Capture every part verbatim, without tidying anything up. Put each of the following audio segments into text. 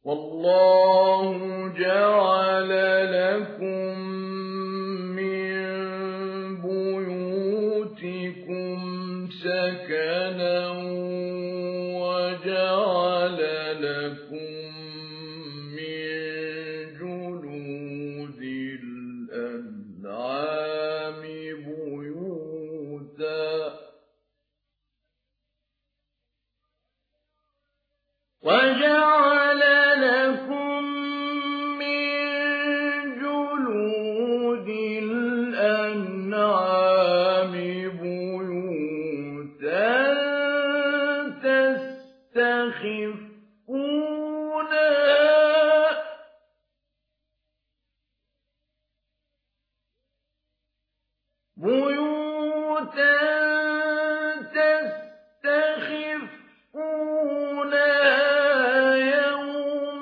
والله جعل لكم من بيوتكم سكنا وجعل لكم من جلود الأنعام بيوتا وجعل لكم من جلود الأنعام بيوتا تستخفونها بيوتا تستخفونها يوم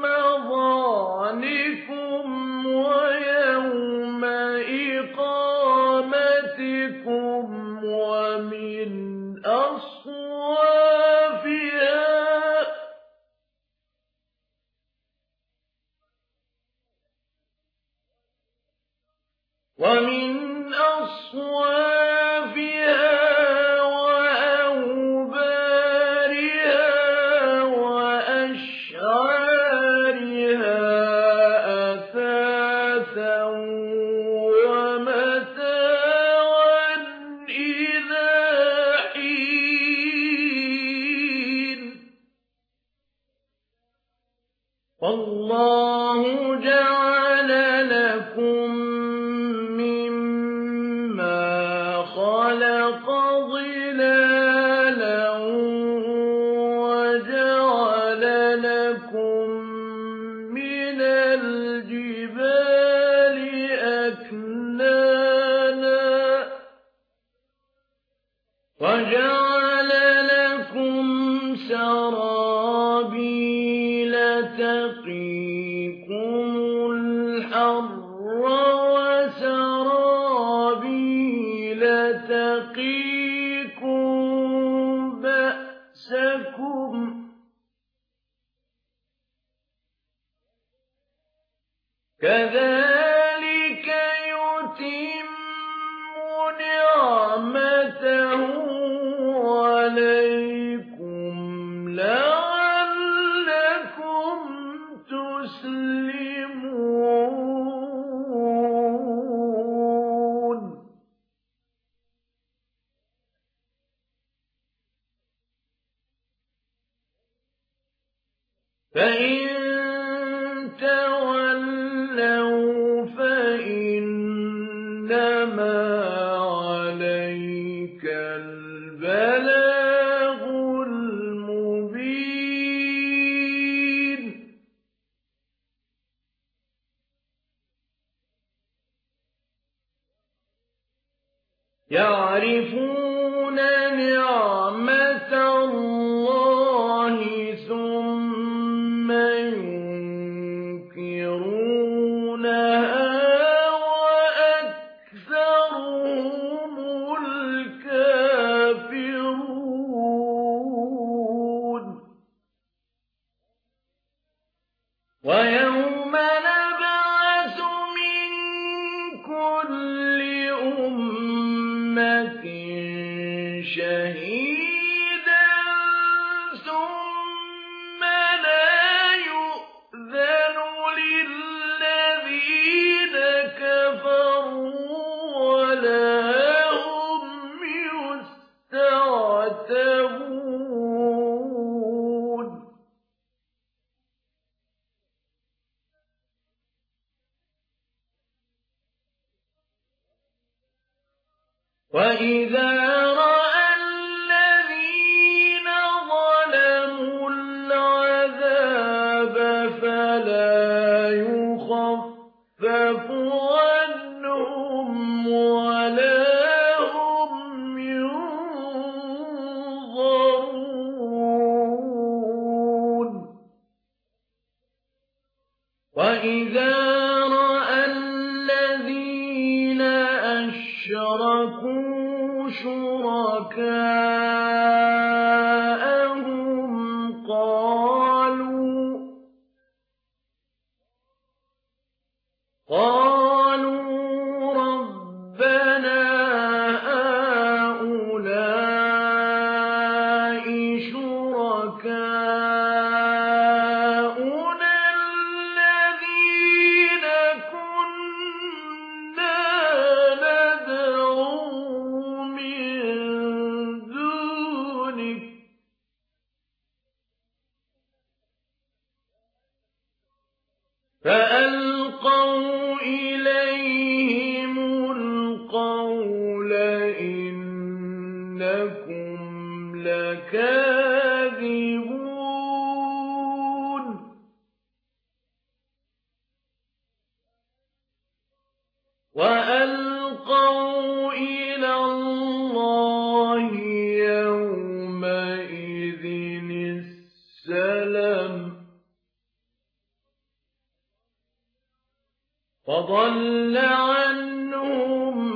ظعنكم ويوم إقامتكم ومن أصوافها ومن أصوافها وأوبارها وأشعارها أثاثا ومتاعا إلى حين والله جعل لكم خلق ظلالا وجعل لكم من الجبال أكنانا وجعل لكم سرابيل تقيكم الحر وسرابيل تقيكم بأسكم كذلك يتم نعمته عليكم لعلكم تسلمون فإن تولوا فإنما عليك البلاغ المبين يعرفون نعمة الله ثم ينكرونها وأكثرهم الكافرون ويوم نبعث من كل أمة شهيدا ثم لا يؤذن للذين كفروا ولا هم يستعتبون وإذا رأى الذين ظلموا العذاب فلا يخفف عنهم ولا هم ينظرون وإذا رأى الذين أشركوا شركاءهم قالوا فألقوا إليهم القول إنكم لكاذبون وألقوا إلى الله يومئذ السلم فضل عنهم